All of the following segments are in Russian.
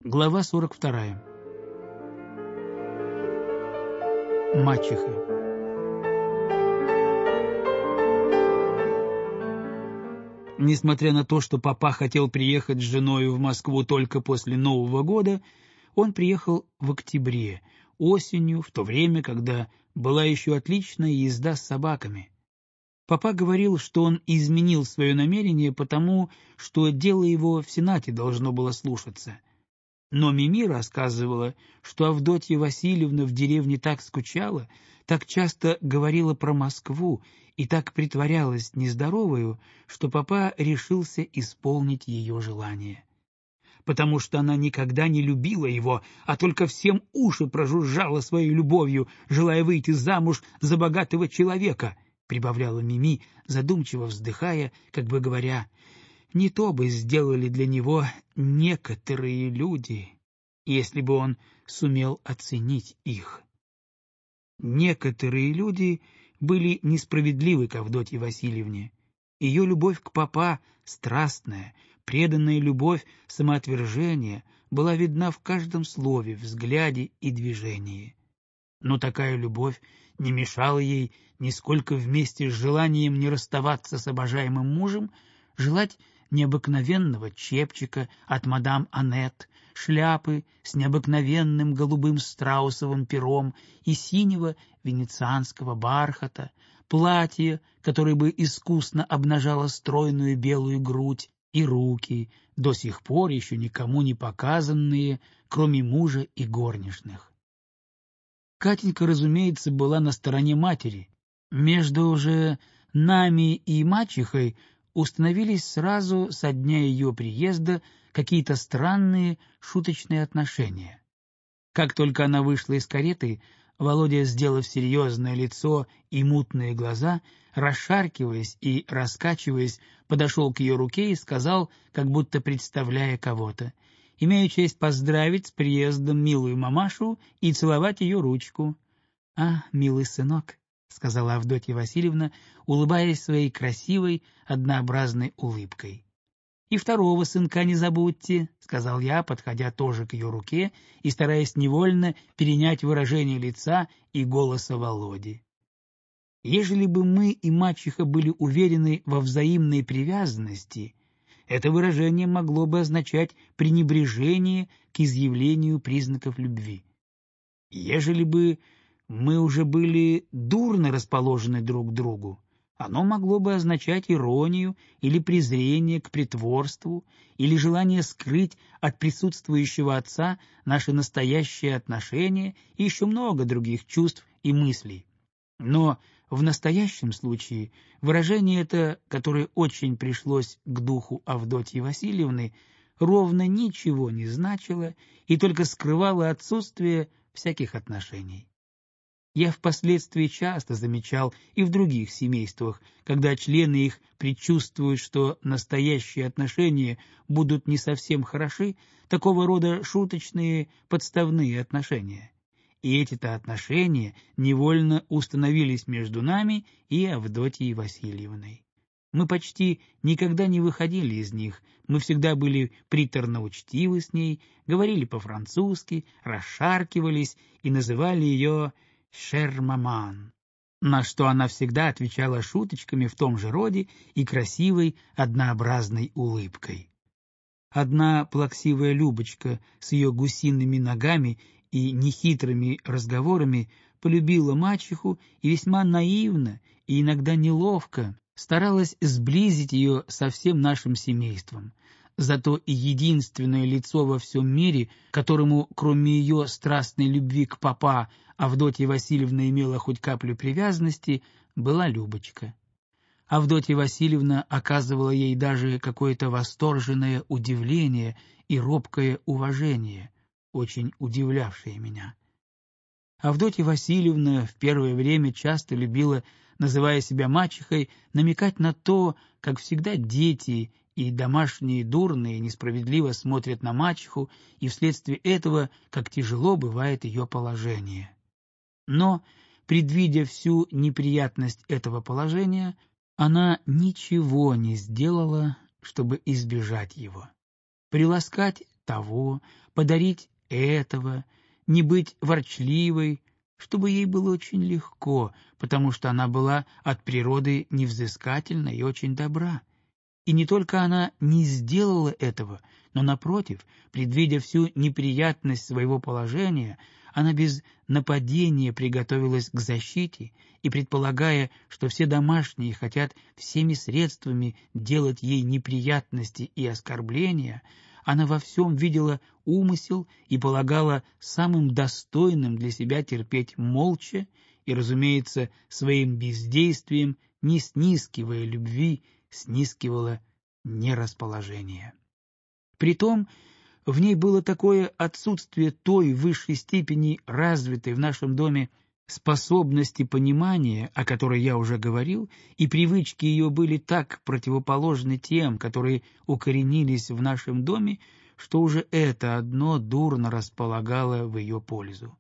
Глава 42. Мачеха. Несмотря на то, что папа хотел приехать с женой в Москву только после Нового года, он приехал в октябре, осенью, в то время, когда была еще отличная езда с собаками. Папа говорил, что он изменил свое намерение потому, что дело его в Сенате должно было слушаться. Но Мими рассказывала, что Авдотья Васильевна в деревне так скучала, так часто говорила про Москву и так притворялась нездоровою, что папа решился исполнить ее желание. Потому что она никогда не любила его, а только всем уши прожужжала своей любовью, желая выйти замуж за богатого человека, прибавляла Мими, задумчиво вздыхая, как бы говоря: не то бы сделали для него некоторые люди, если бы он сумел оценить их. Некоторые люди были несправедливы к Авдотье Васильевне. Ее любовь к папа, страстная, преданная любовь, самоотвержение, была видна в каждом слове, взгляде и движении. Но такая любовь не мешала ей, нисколько вместе с желанием не расставаться с обожаемым мужем, желать необыкновенного чепчика от мадам Аннет, шляпы с необыкновенным голубым страусовым пером и синего венецианского бархата, платье, которое бы искусно обнажало стройную белую грудь и руки, до сих пор еще никому не показанные, кроме мужа и горничных. Катенька, разумеется, была на стороне матери. Между же нами и мачехой установились сразу со дня ее приезда какие-то странные шуточные отношения. Как только она вышла из кареты, Володя, сделав серьезное лицо и мутные глаза, расшаркиваясь и раскачиваясь, подошел к ее руке и сказал, как будто представляя кого-то: «Имею честь поздравить с приездом милую мамашу и целовать ее ручку». «А, милый сынок», — сказала Авдотья Васильевна, улыбаясь своей красивой, однообразной улыбкой. «И второго сынка не забудьте», — сказал я, подходя тоже к ее руке и стараясь невольно перенять выражение лица и голоса Володи. Ежели бы мы и мачеха были уверены во взаимной привязанности, это выражение могло бы означать пренебрежение к изъявлению признаков любви. Ежели бы мы уже были дурно расположены друг к другу, оно могло бы означать иронию или презрение к притворству, или желание скрыть от присутствующего отца наши настоящие отношения и еще много других чувств и мыслей. Но в настоящем случае выражение это, которое очень пришлось к духу Авдотьи Васильевны, ровно ничего не значило и только скрывало отсутствие всяких отношений. Я впоследствии часто замечал и в других семействах, когда члены их предчувствуют, что настоящие отношения будут не совсем хороши, такого рода шуточные подставные отношения. И эти-то отношения невольно установились между нами и Авдотьей Васильевной. Мы почти никогда не выходили из них, мы всегда были приторно учтивы с ней, говорили по-французски, расшаркивались и называли ее «шер маман», на что она всегда отвечала шуточками в том же роде и красивой однообразной улыбкой. Одна плаксивая Любочка с ее гусиными ногами и нехитрыми разговорами полюбила мачеху и весьма наивно и иногда неловко старалась сблизить ее со всем нашим семейством. Зато и единственное лицо во всем мире, которому, кроме ее страстной любви к папа, Авдотья Васильевна имела хоть каплю привязанности, была Любочка. Авдотья Васильевна оказывала ей даже какое-то восторженное удивление и робкое уважение, очень удивлявшее меня. Авдотья Васильевна в первое время часто любила, называя себя мачехой, намекать на то, как всегда дети и домашние дурные несправедливо смотрят на мачеху, и вследствие этого, как тяжело бывает ее положение. Но, предвидя всю неприятность этого положения, она ничего не сделала, чтобы избежать его. Приласкать того, подарить этого, не быть ворчливой, чтобы ей было очень легко, потому что она была от природы невзыскательна и очень добра. И не только она не сделала этого, но, напротив, предвидя всю неприятность своего положения, она без нападения приготовилась к защите и, предполагая, что все домашние хотят всеми средствами делать ей неприятности и оскорбления, она во всем видела умысел и полагала самым достойным для себя терпеть молча и, разумеется, своим бездействием, не снискивая любви, снискивала нерасположение. Притом в ней было такое отсутствие той в высшей степени развитой в нашем доме способности понимания, о которой я уже говорил, и привычки ее были так противоположны тем, которые укоренились в нашем доме, что уже это одно дурно располагало в ее пользу.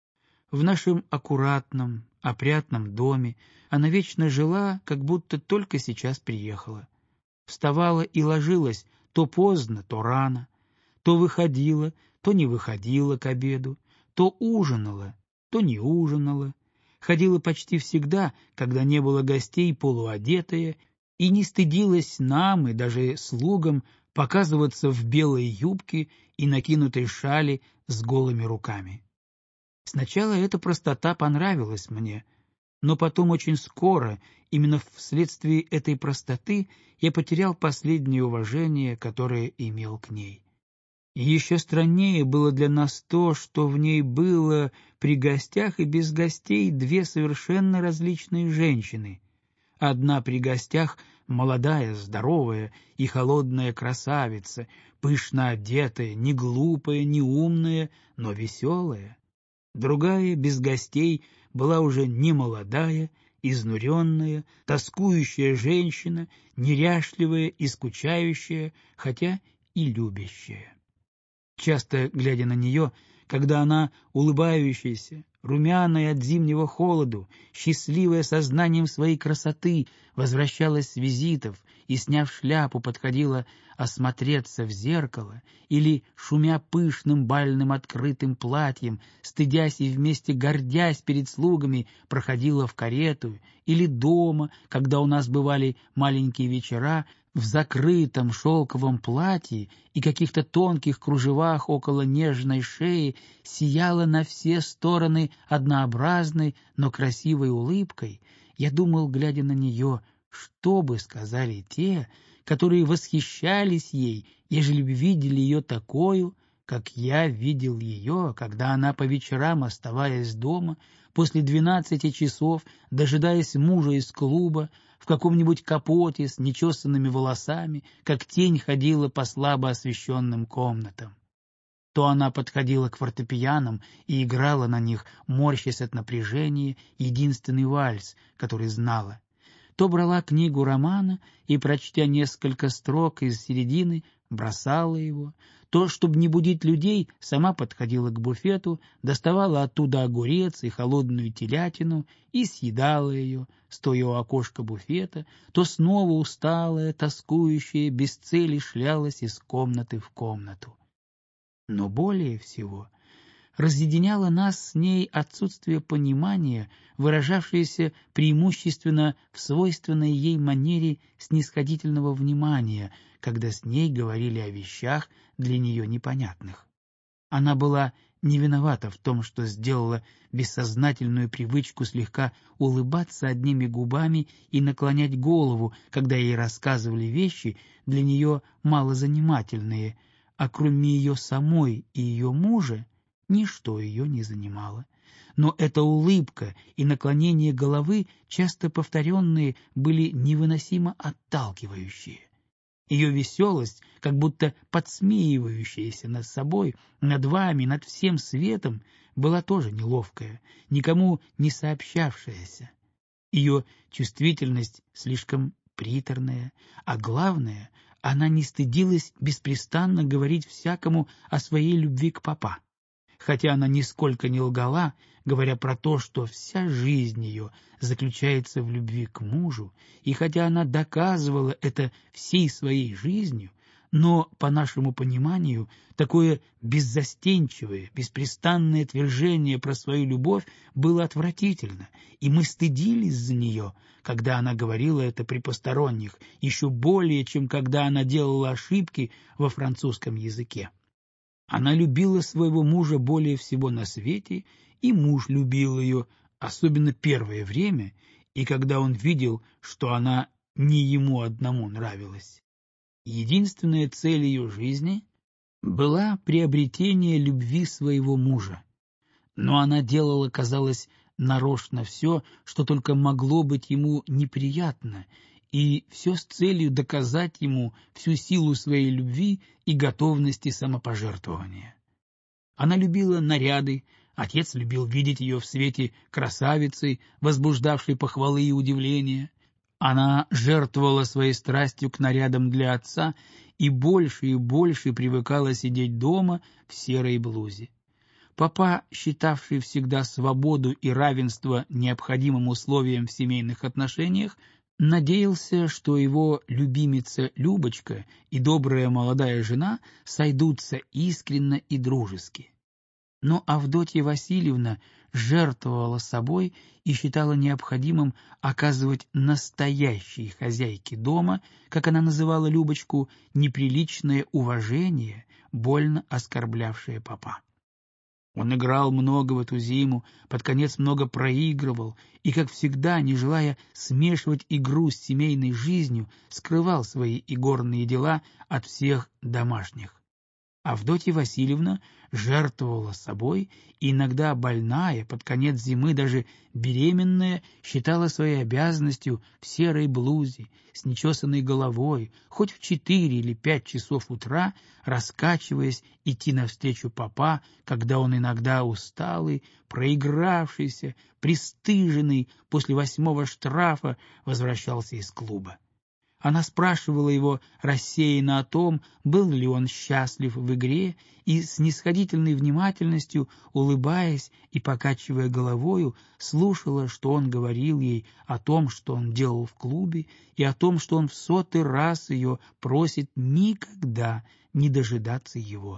В нашем аккуратном, опрятном доме она вечно жила, как будто только сейчас приехала. Вставала и ложилась то поздно, то рано, то выходила, то не выходила к обеду, то ужинала, то не ужинала, ходила почти всегда, когда не было гостей, полуодетая, и не стыдилась нам и даже слугам показываться в белой юбке и накинутой шали с голыми руками. Сначала эта простота понравилась мне, но потом очень скоро, именно вследствие этой простоты, я потерял последнее уважение, которое имел к ней. И еще страннее было для нас то, что в ней было при гостях и без гостей две совершенно различные женщины. Одна при гостях молодая, здоровая и холодная красавица, пышно одетая, не глупая, не умная, но веселая. Другая, без гостей, была уже не молодая, изнуренная, тоскующая женщина, неряшливая и скучающая, хотя и любящая. Часто, глядя на нее, когда она, улыбающаяся, румяная от зимнего холоду, счастливая сознанием своей красоты, возвращалась с визитов и, сняв шляпу, подходила осмотреться в зеркало или, шумя пышным бальным открытым платьем, стыдясь и вместе гордясь перед слугами, проходила в карету, или дома, когда у нас бывали маленькие вечера, в закрытом шелковом платье и каких-то тонких кружевах около нежной шеи, сияла на все стороны однообразной, но красивой улыбкой, я думал, глядя на нее, что бы сказали те, которые восхищались ей, ежели бы видели ее такою, как я видел ее, когда она по вечерам, оставаясь дома, после 12 часов, дожидаясь мужа из клуба, в каком-нибудь капоте с нечесанными волосами, как тень ходила по слабо освещенным комнатам. То она подходила к фортепианам и играла на них, морщась от напряжения, единственный вальс, который знала. То брала книгу романа и, прочтя несколько строк из середины, бросала его, то, чтобы не будить людей, сама подходила к буфету, доставала оттуда огурец и холодную телятину и съедала ее, стоя у окошка буфета, то снова усталая, тоскующая, без цели шлялась из комнаты в комнату. Но более всего разъединяло нас с ней отсутствие понимания, выражавшееся преимущественно в свойственной ей манере снисходительного внимания, когда с ней говорили о вещах для нее непонятных. Она была не виновата в том, что сделала бессознательную привычку слегка улыбаться одними губами и наклонять голову, когда ей рассказывали вещи для нее малозанимательные, а кроме ее самой и ее мужа ничто ее не занимало. Но эта улыбка и наклонение головы, часто повторенные, были невыносимо отталкивающие. Ее веселость, как будто подсмеивающаяся над собой, над вами, над всем светом, была тоже неловкая, никому не сообщавшаяся. Ее чувствительность слишком приторная, а главное, она не стыдилась беспрестанно говорить всякому о своей любви к папа. Хотя она нисколько не лгала, говоря про то, что вся жизнь ее заключается в любви к мужу, и хотя она доказывала это всей своей жизнью, Но, по нашему пониманию, такое беззастенчивое, беспрестанное твержение про свою любовь было отвратительно, и мы стыдились за нее, когда она говорила это при посторонних, еще более, чем когда она делала ошибки во французском языке. Она любила своего мужа более всего на свете, и муж любил ее, особенно первое время, и когда он видел, что она не ему одному нравилась. Единственная цель ее жизни была приобретение любви своего мужа. Но она делала, казалось, нарочно все, что только могло быть ему неприятно, и все с целью доказать ему всю силу своей любви и готовности самопожертвования. Она любила наряды, отец любил видеть ее в свете красавицы, возбуждавшей похвалы и удивления. Она жертвовала своей страстью к нарядам для отца и больше привыкала сидеть дома в серой блузе. Папа, считавший всегда свободу и равенство необходимым условием в семейных отношениях, надеялся, что его любимица Любочка и добрая молодая жена сойдутся искренно и дружески. Но Авдотья Васильевна жертвовала собой и считала необходимым оказывать настоящей хозяйке дома, как она называла Любочку, неприличное уважение, больно оскорблявшее папа. Он играл много в эту зиму, под конец много проигрывал и, как всегда, не желая смешивать игру с семейной жизнью, скрывал свои игорные дела от всех домашних. Авдотья Васильевна жертвовала собой, и иногда больная, под конец зимы даже беременная, считала своей обязанностью в серой блузе, с нечесанной головой, хоть в 4 или 5 часов утра, раскачиваясь, идти навстречу папа, когда он иногда усталый, проигравшийся, пристыженный после 8-го штрафа возвращался из клуба. Она спрашивала его рассеянно о том, был ли он счастлив в игре, и с снисходительной внимательностью, улыбаясь и покачивая головою, слушала, что он говорил ей о том, что он делал в клубе, и о том, что он в 100-й раз ее просит никогда не дожидаться его.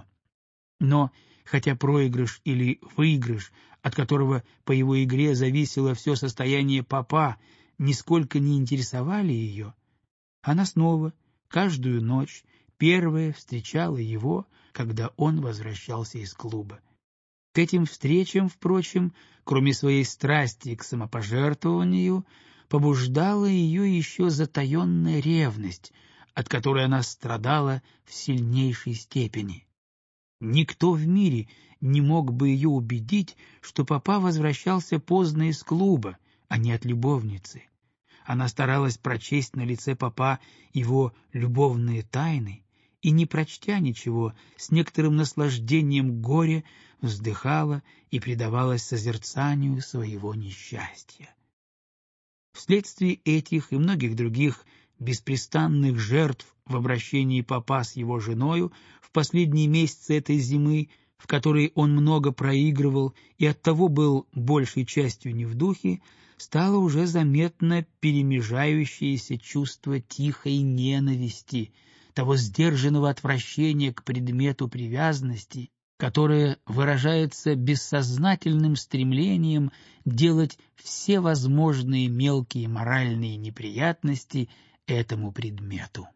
Но, хотя проигрыш или выигрыш, от которого по его игре зависело все состояние папа, нисколько не интересовали ее, она снова, каждую ночь, первая встречала его, когда он возвращался из клуба. К этим встречам, впрочем, кроме своей страсти к самопожертвованию, побуждала ее еще затаенная ревность, от которой она страдала в сильнейшей степени. Никто в мире не мог бы ее убедить, что папа возвращался поздно из клуба, а не от любовницы. Она старалась прочесть на лице папа его любовные тайны и, не прочтя ничего, с некоторым наслаждением горя вздыхала и предавалась созерцанию своего несчастья. Вследствие этих и многих других беспрестанных жертв в обращении папа с его женою в последние месяцы этой зимы, в которой он много проигрывал и оттого был большей частью не в духе, стало уже заметно перемежающееся чувство тихой ненависти, того сдержанного отвращения к предмету привязанности, которое выражается бессознательным стремлением делать все возможные мелкие моральные неприятности этому предмету.